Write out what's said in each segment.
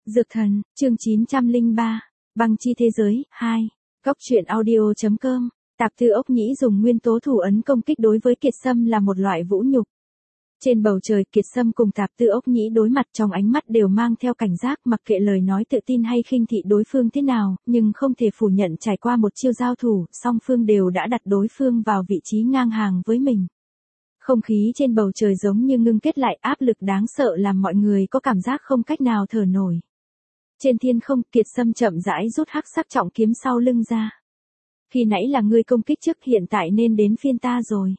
Dược thần, chương 903, băng chi thế giới, 2. Góc truyện audio.com, Tạp Tư Ốc Nhĩ dùng nguyên tố thủ ấn công kích đối với Kiệt Sâm là một loại vũ nhục. Trên bầu trời Kiệt Sâm cùng Tạp Tư Ốc Nhĩ đối mặt trong ánh mắt đều mang theo cảnh giác mặc kệ lời nói tự tin hay khinh thị đối phương thế nào, nhưng không thể phủ nhận trải qua một chiêu giao thủ, song phương đều đã đặt đối phương vào vị trí ngang hàng với mình. Không khí trên bầu trời giống như ngưng kết lại áp lực đáng sợ làm mọi người có cảm giác không cách nào thở nổi. Trên thiên không, Kiệt Sâm chậm rãi rút hắc sắc trọng kiếm sau lưng ra. Khi nãy là ngươi công kích trước, hiện tại nên đến phiên ta rồi.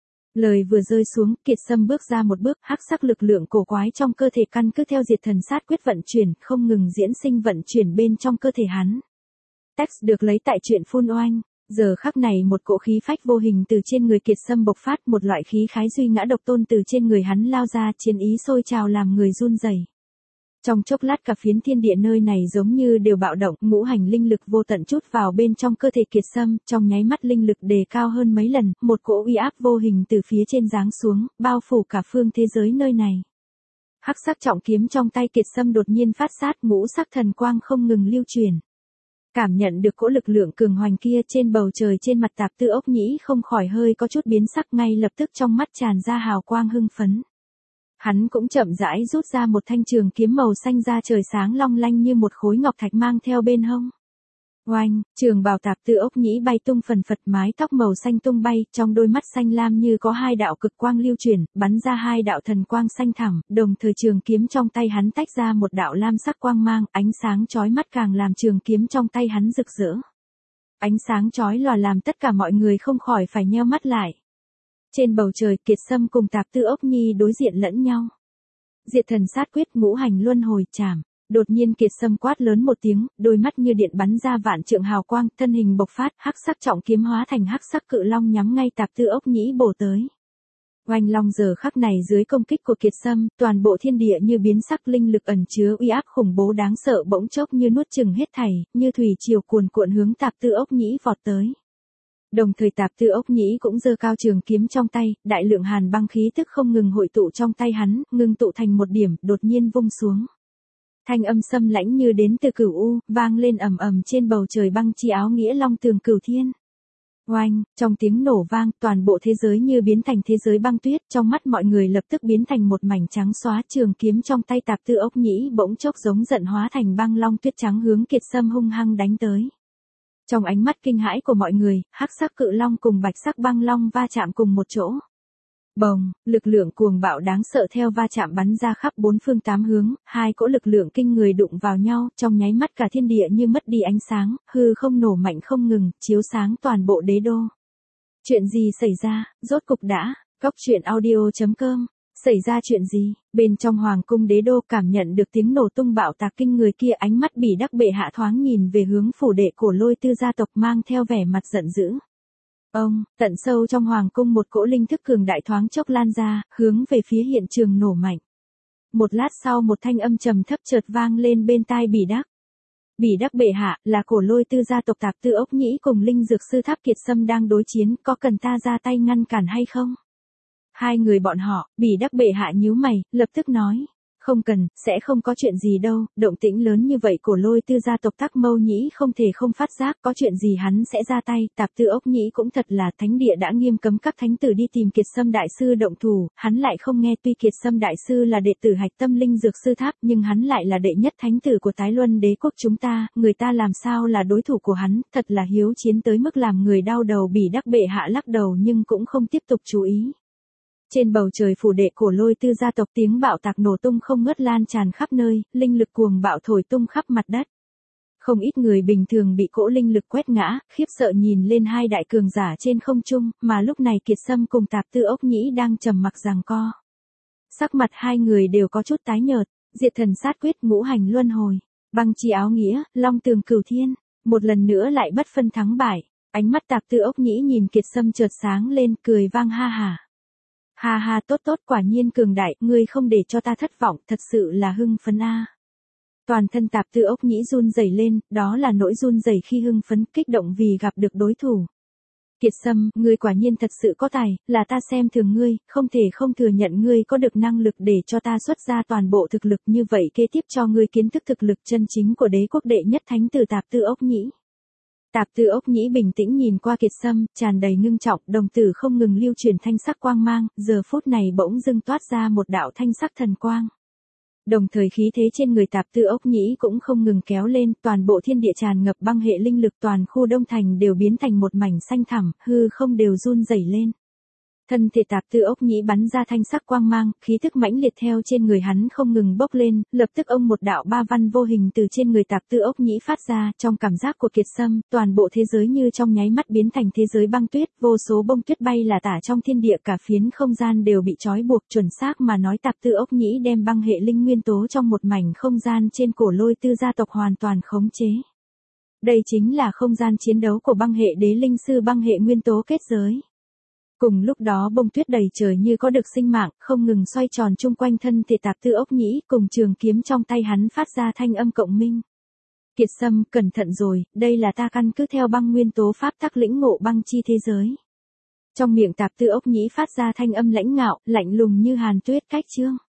Lời vừa rơi xuống, Kiệt Sâm bước ra một bước, hắc sắc lực lượng cổ quái trong cơ thể căn cứ theo diệt thần sát quyết vận chuyển, không ngừng diễn sinh vận chuyển bên trong cơ thể hắn. Text được lấy tại truyện Phun Oanh. Giờ khắc này một cỗ khí phách vô hình từ trên người Kiệt Sâm bộc phát, một loại khí khái duy ngã độc tôn từ trên người hắn lao ra, chiến ý sôi trào làm người run rẩy. Trong chốc lát cả phiến thiên địa nơi này giống như đều bạo động, ngũ hành linh lực vô tận trút vào bên trong cơ thể Kiệt Sâm, trong nháy mắt linh lực đề cao hơn mấy lần, một cỗ uy áp vô hình từ phía trên giáng xuống, bao phủ cả phương thế giới nơi này. Hắc sắc trọng kiếm trong tay Kiệt Sâm đột nhiên phát sát, ngũ sắc thần quang không ngừng lưu truyền. Cảm nhận được cỗ lực lượng cường hoành kia trên bầu trời, trên mặt Tạp Tư Ốc Nhĩ không khỏi hơi có chút biến sắc, ngay lập tức trong mắt tràn ra hào quang hưng phấn. Hắn cũng chậm rãi rút ra một thanh trường kiếm màu xanh da trời sáng long lanh như một khối ngọc thạch mang theo bên hông. Oanh, trường bào Tạp Tư Ốc Nhĩ bay tung phần phật, mái tóc màu xanh tung bay, trong đôi mắt xanh lam như có hai đạo cực quang lưu chuyển, bắn ra hai đạo thần quang xanh thẳm, đồng thời trường kiếm trong tay hắn tách ra một đạo lam sắc quang mang, ánh sáng chói mắt càng làm trường kiếm trong tay hắn rực rỡ. Ánh sáng chói lòa làm tất cả mọi người không khỏi phải nheo mắt lại. Trên bầu trời, Kiệt Sâm cùng Tạp Tư Ốc Nhĩ đối diện lẫn nhau. Diệt thần sát quyết, ngũ hành luân hồi chảm. Đột nhiên Kiệt Sâm quát lớn một tiếng, đôi mắt như điện bắn ra vạn trượng hào quang, thân hình bộc phát, hắc sắc trọng kiếm hóa thành hắc sắc cự long nhắm ngay Tạp Tư Ốc Nhĩ bổ tới. Oanh long giờ khắc này dưới công kích của Kiệt Sâm, toàn bộ thiên địa như biến sắc, linh lực ẩn chứa uy áp khủng bố đáng sợ bỗng chốc như nuốt chửng hết thảy, như thủy triều cuồn cuộn hướng Tạp Tư Ốc Nhĩ vọt tới. Đồng thời Tạp Tư Ốc Nhĩ cũng giơ cao trường kiếm trong tay, đại lượng hàn băng khí tức không ngừng hội tụ trong tay hắn, ngưng tụ thành một điểm, đột nhiên vung xuống. Thanh âm xâm lãnh như đến từ Cửu U, vang lên ầm ầm trên bầu trời, băng chi áo nghĩa long tường cửu thiên. Oanh, trong tiếng nổ vang, toàn bộ thế giới như biến thành thế giới băng tuyết, trong mắt mọi người lập tức biến thành một mảnh trắng xóa, trường kiếm trong tay Tạp Tư Ốc Nhĩ bỗng chốc giống giận hóa thành băng long tuyết trắng hướng Kiệt Sâm hung hăng đánh tới. Trong ánh mắt kinh hãi của mọi người, hắc sắc cự long cùng bạch sắc băng long va chạm cùng một chỗ. Bồng, lực lượng cuồng bạo đáng sợ theo va chạm bắn ra khắp bốn phương tám hướng, hai cỗ lực lượng kinh người đụng vào nhau, trong nháy mắt cả thiên địa như mất đi ánh sáng, hư không nổ mạnh không ngừng, chiếu sáng toàn bộ đế đô. Chuyện gì xảy ra, rốt cục đã, góc truyện audio.com. Xảy ra chuyện gì? Bên trong hoàng cung đế đô cảm nhận được tiếng nổ tung bạo tạc kinh người kia, ánh mắt Bỉ Đắc bệ hạ thoáng nhìn về hướng phủ đệ của Lôi Tư gia tộc mang theo vẻ mặt giận dữ. Tận sâu trong hoàng cung một cỗ linh thức cường đại thoáng chốc lan ra, hướng về phía hiện trường nổ mạnh. Một lát sau một thanh âm trầm thấp chợt vang lên bên tai Bỉ Đắc. Bỉ Đắc bệ hạ, là của Lôi Tư gia tộc Tạp Tư Ốc Nhĩ cùng Linh Dược sư Tháp Kiệt Sâm đang đối chiến, có cần ta ra tay ngăn cản hay không? Hai người bọn họ, Bỉ Đắc bệ hạ nhíu mày, lập tức nói. Không cần, sẽ không có chuyện gì đâu, động tĩnh lớn như vậy của Lôi Tư gia tộc Tắc Mâu Nhĩ không thể không phát giác, có chuyện gì hắn sẽ ra tay. Tạp Tư Ốc Nhĩ cũng thật là, thánh địa đã nghiêm cấm các thánh tử đi tìm Kiệt Sâm đại sư động thủ, hắn lại không nghe. Tuy Kiệt Sâm đại sư là đệ tử hạch tâm Linh Dược sư Tháp, nhưng hắn lại là đệ nhất thánh tử của Tái Luân đế quốc chúng ta, người ta làm sao là đối thủ của hắn, thật là hiếu chiến tới mức làm người đau đầu. Bỉ Đắc bệ hạ lắc đầu nhưng cũng không tiếp tục chú ý. Trên bầu trời phủ đệ của Lôi Tư gia tộc, tiếng bạo tạc nổ tung không ngớt lan tràn khắp nơi, linh lực cuồng bạo thổi tung khắp mặt đất. Không ít người bình thường bị cỗ linh lực quét ngã, khiếp sợ nhìn lên hai đại cường giả trên không trung, mà lúc này Kiệt Sâm cùng Tạp Tư Ốc Nhĩ đang trầm mặc giằng co. Sắc mặt hai người đều có chút tái nhợt, diệt thần sát quyết, ngũ hành luân hồi, băng chi áo nghĩa, long tường cửu thiên, một lần nữa lại bất phân thắng bại. Ánh mắt Tạp Tư Ốc Nhĩ nhìn Kiệt Sâm chợt sáng lên, cười vang ha ha. Ha ha, tốt tốt, quả nhiên cường đại, ngươi không để cho ta thất vọng, thật sự là hưng phấn a. Toàn thân Tạp Tư Ốc Nhĩ run rẩy lên, đó là nỗi run rẩy khi hưng phấn, kích động vì gặp được đối thủ. Kiệt Sâm, ngươi quả nhiên thật sự có tài, là ta xem thường ngươi, không thể không thừa nhận ngươi có được năng lực để cho ta xuất ra toàn bộ thực lực như vậy kế tiếp cho ngươi kiến thức thực lực chân chính của đế quốc đệ nhất thánh tử Tạp Tư Ốc Nhĩ. Tạp Tư Ốc Nhĩ bình tĩnh nhìn qua Kiệt Sâm, tràn đầy ngưng trọng, đồng tử không ngừng lưu truyền thanh sắc quang mang, giờ phút này bỗng dưng toát ra một đạo thanh sắc thần quang. Đồng thời khí thế trên người Tạp Tư Ốc Nhĩ cũng không ngừng kéo lên, toàn bộ thiên địa tràn ngập băng hệ linh lực, toàn khu Đông Thành đều biến thành một mảnh xanh thẳm, hư không đều run rẩy lên. Thân thể Tạp Tư Ốc Nhĩ bắn ra thanh sắc quang mang, khí tức mãnh liệt theo trên người hắn không ngừng bốc lên, lập tức ông một đạo ba văn vô hình từ trên người Tạp Tư Ốc Nhĩ phát ra, trong cảm giác của Kiệt Sâm, toàn bộ thế giới như trong nháy mắt biến thành thế giới băng tuyết, vô số bông tuyết bay là tả trong thiên địa, cả phiến không gian đều bị trói buộc, chuẩn xác mà nói Tạp Tư Ốc Nhĩ đem băng hệ linh nguyên tố trong một mảnh không gian trên cổ Lôi Tư gia tộc hoàn toàn khống chế. Đây chính là không gian chiến đấu của băng hệ đế linh sư băng hệ nguyên tố kết giới. Cùng lúc đó bông tuyết đầy trời như có được sinh mạng, không ngừng xoay tròn chung quanh thân thể Tạp Tư Ốc Nhĩ, cùng trường kiếm trong tay hắn phát ra thanh âm cộng minh. Kiệt Sâm, cẩn thận rồi, đây là ta căn cứ theo băng nguyên tố pháp tắc lĩnh ngộ băng chi thế giới. Trong miệng Tạp Tư Ốc Nhĩ phát ra thanh âm lãnh ngạo, lạnh lùng như hàn tuyết cách chương.